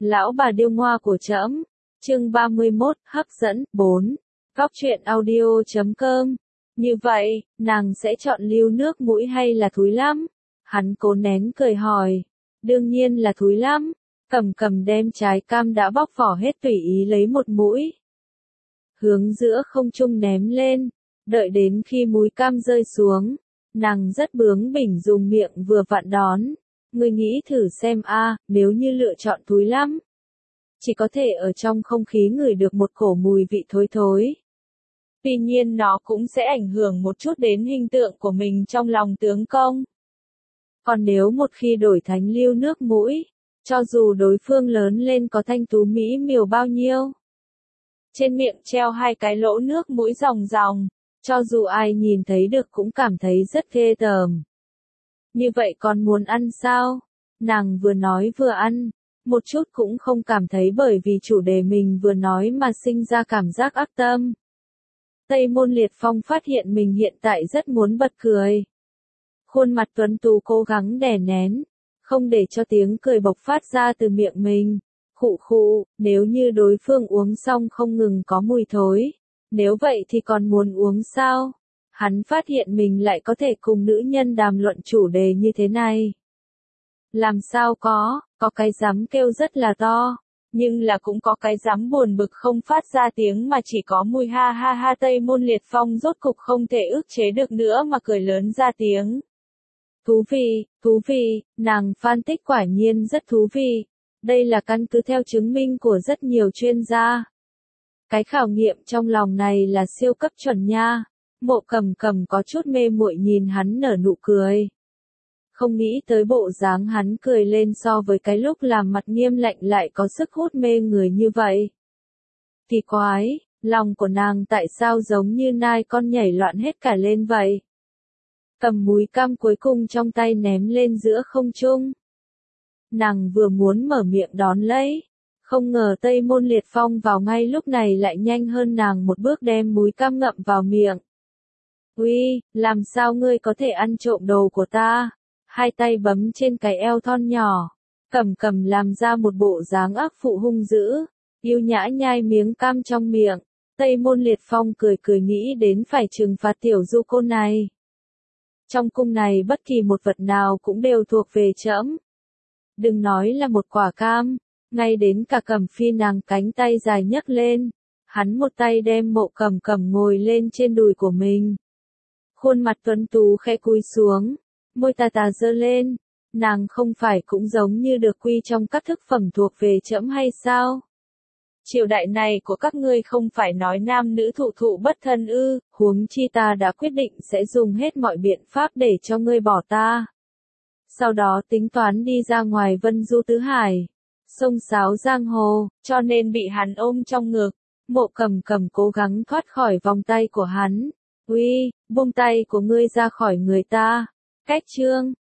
Lão bà điêu ngoa của trẫm. Chương 31, hấp dẫn, 4. Góc truyện audio.com. Như vậy, nàng sẽ chọn lưu nước mũi hay là thúi lắm? Hắn cố nén cười hỏi. Đương nhiên là thúi lắm. Cầm đem trái cam đã bóc vỏ hết tùy ý lấy một mũi. Hướng giữa không trung ném lên. Đợi đến khi múi cam rơi xuống. Nàng rất bướng bỉnh dùng miệng vừa vặn đón. Ngươi nghĩ thử xem nếu như lựa chọn thúi lắm. Chỉ có thể ở trong không khí ngửi được một cổ mùi vị thối thối. Tuy nhiên nó cũng sẽ ảnh hưởng một chút đến hình tượng của mình trong lòng tướng công. Còn nếu một khi đổi thành lưu nước mũi, cho dù đối phương lớn lên có thanh tú mỹ miều bao nhiêu. Trên miệng treo hai cái lỗ nước mũi ròng ròng, cho dù ai nhìn thấy được cũng cảm thấy rất ghê tởm. Như vậy còn muốn ăn sao? Nàng vừa nói vừa ăn, một chút cũng không cảm thấy bởi vì chủ đề mình vừa nói mà sinh ra cảm giác ác tâm. Tây Môn Liệt Phong phát hiện mình hiện tại rất muốn bật cười. Khuôn mặt tuấn tú cố gắng đè nén, không để cho tiếng cười bộc phát ra từ miệng mình. Khụ khụ, nếu như đối phương uống xong không ngừng có mùi thối, nếu vậy thì còn muốn uống sao? Hắn phát hiện mình lại có thể cùng nữ nhân đàm luận chủ đề như thế này. Làm sao có cái dám kêu rất là to, nhưng là cũng có cái dám buồn bực không phát ra tiếng mà chỉ có mùi ha ha ha. Tây Môn Liệt Phong rốt cục không thể ức chế được nữa mà cười lớn ra tiếng. Thú vị, nàng phân tích quả nhiên rất thú vị. Đây là căn cứ theo chứng minh của rất nhiều chuyên gia. Cái khảo nghiệm trong lòng này là siêu cấp chuẩn nha. Mộ Cầm có chút mê muội nhìn hắn nở nụ cười. Không nghĩ tới bộ dáng hắn cười lên so với cái lúc làm mặt nghiêm lạnh lại có sức hút mê người như vậy. Kỳ quái, lòng của nàng tại sao giống như nai con nhảy loạn hết cả lên vậy? Cầm múi cam cuối cùng trong tay ném lên giữa không trung. Nàng vừa muốn mở miệng đón lấy, không ngờ Tây Môn Liệt Phong vào ngay lúc này lại nhanh hơn nàng một bước đem múi cam ngậm vào miệng. Uy, làm sao ngươi có thể ăn trộm đồ của ta? Hai tay bấm trên cái eo thon nhỏ, Cầm làm ra một bộ dáng ác phụ hung dữ, yêu nhã nhai miếng cam trong miệng. Tây Môn Liệt Phong cười nghĩ đến phải trừng phạt tiểu du cô này. Trong cung này bất kỳ một vật nào cũng đều thuộc về trẫm. Đừng nói là một quả cam, ngay đến cả Cầm Phi nàng cánh tay dài nhấc lên, hắn một tay đem Mộ Cầm ngồi lên trên đùi của mình. Khuôn mặt tuấn tú khẽ cúi xuống, môi tà giơ lên, nàng không phải cũng giống như được quy trong các thức phẩm thuộc về trẫm hay sao? Triều đại này của các ngươi không phải nói nam nữ thụ bất thân ư? Huống chi ta đã quyết định sẽ dùng hết mọi biện pháp để cho ngươi bỏ ta. Sau đó tính toán đi ra ngoài vân du tứ hải, sông sáo giang hồ, cho nên bị hắn ôm trong ngực. Mộ Cầm cố gắng thoát khỏi vòng tay của hắn. Uy, buông tay của ngươi ra khỏi người ta. Cách chương.